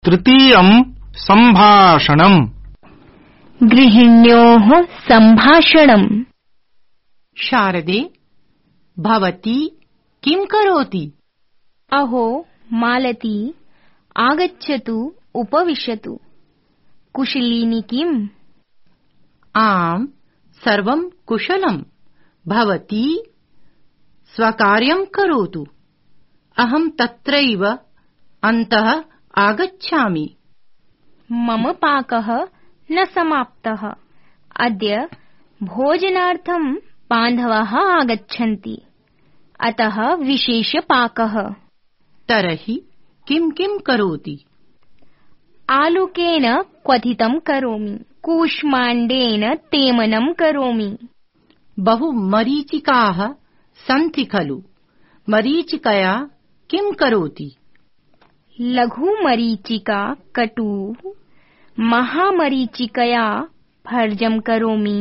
तृतीयं सम्भाषणम्। गृहिण्योः सम्भाषणम्। शारदे, भवती किं करोति? अहो मालती, आगच्छतु, उपविशतु। कुशलिनी किम्? आम्, सर्वं कुशलम्। भवती स्वकार्यं करोतु। अहं तत्रैव अन्तः आगच्छामि। मम पाकः न समाप्तः। अद्य भोजनार्थं बान्धवाः आगच्छन्ति, अतः विशेषपाकः। तर्हि किं किं करोति? आलुकेन क्वथितं करोमि, कूष्माण्डेन तेमनं करोमि। बहु मरीचिकाः सन्ति खलु? मरीचिकया किं करोति? लघु मरीचिका कटुः, महामरीचिकया भर्जं करोमि।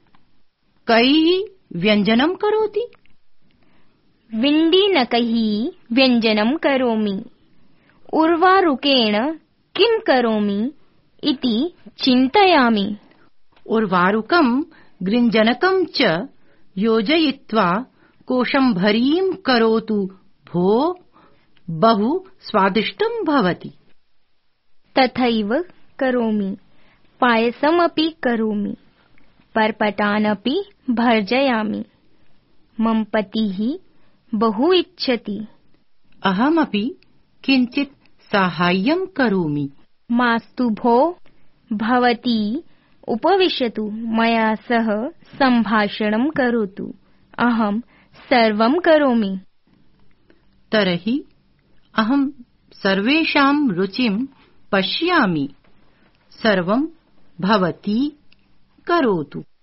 कैः व्यञ्जनं करोति? विण्डीनकैः व्यञ्जनं करोमि। उर्वारुकेण किं करोमि इति चिन्तयामि। उर्वारुकं गृञ्जनकं च योजयित्वा कोशम्भरीं करोतु भो, बहु स्वादिष्टं भवति। तथैव करोमि। पायसमपि करोमि, पर्पटानपि भर्जयामि। मम पतिः बहु इच्छति। अहमपि किञ्चित् साहाय्यं करोमि। मास्तु भो, भवती उपविशतु, मया सह सम्भाषणं करोतु। अहं सर्वं करोमि। तर्हि अहं सर्वेषां रुचिं पश्यामि। सर्वं भवती करोतु।